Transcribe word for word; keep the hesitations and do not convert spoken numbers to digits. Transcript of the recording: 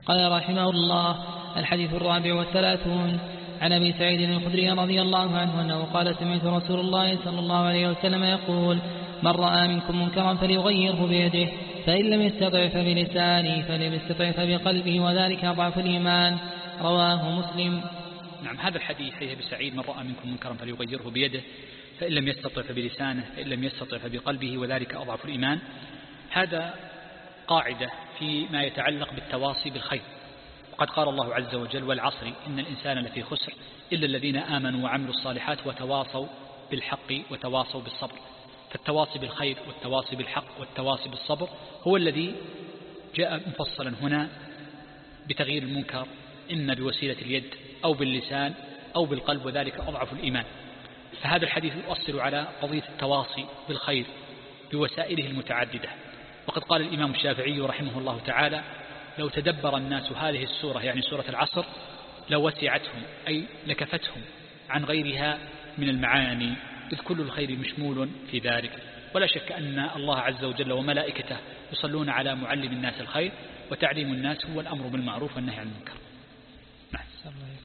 قال رحمه الله: الحديث الرابع والثلاثون. عن أبي سعيد الخدري رضي الله عنه أنه قال: سمعت رسول الله صلى الله عليه وسلم يقول: من رأى منكم منكرا فليغيره بيده، فإن لم يستطع فبلسانه، فإن لم يستطع فبقلبه، وذلك أضعف الإيمان. رواه مسلم. نعم، هذا الحديث حديث أبي سعيد: من رأى منكم منكرا فليغيره بيده، فإن لم يستطع فبلسانه، فإن لم يستطع فبقلبه، وذلك أضعف الإيمان. هذا قاعدة فيما يتعلق بالتواصي بالخير. وقد قال الله عز وجل: والعصر إن الإنسان لفي خسر إلا الذين آمنوا وعملوا الصالحات وتواصوا بالحق وتواصوا بالصبر. فالتواصي بالخير والتواصي بالحق والتواصي بالصبر هو الذي جاء مفصلا هنا بتغيير المنكر، إما بوسيلة اليد أو باللسان أو بالقلب، وذلك أضعف الإيمان. فهذا الحديث يؤصل على قضية التواصي بالخير بوسائله المتعددة. وقد قال الإمام الشافعي رحمه الله تعالى: لو تدبر الناس هذه السورة، يعني سورة العصر، لوسعتهم، أي لكفتهم عن غيرها من المعاني، إذ كل الخير مشمول في ذلك. ولا شك أن الله عز وجل وملائكته يصلون على معلم الناس الخير، وتعليم الناس هو الأمر بالمعروف والنهي عن المنكر. نعم.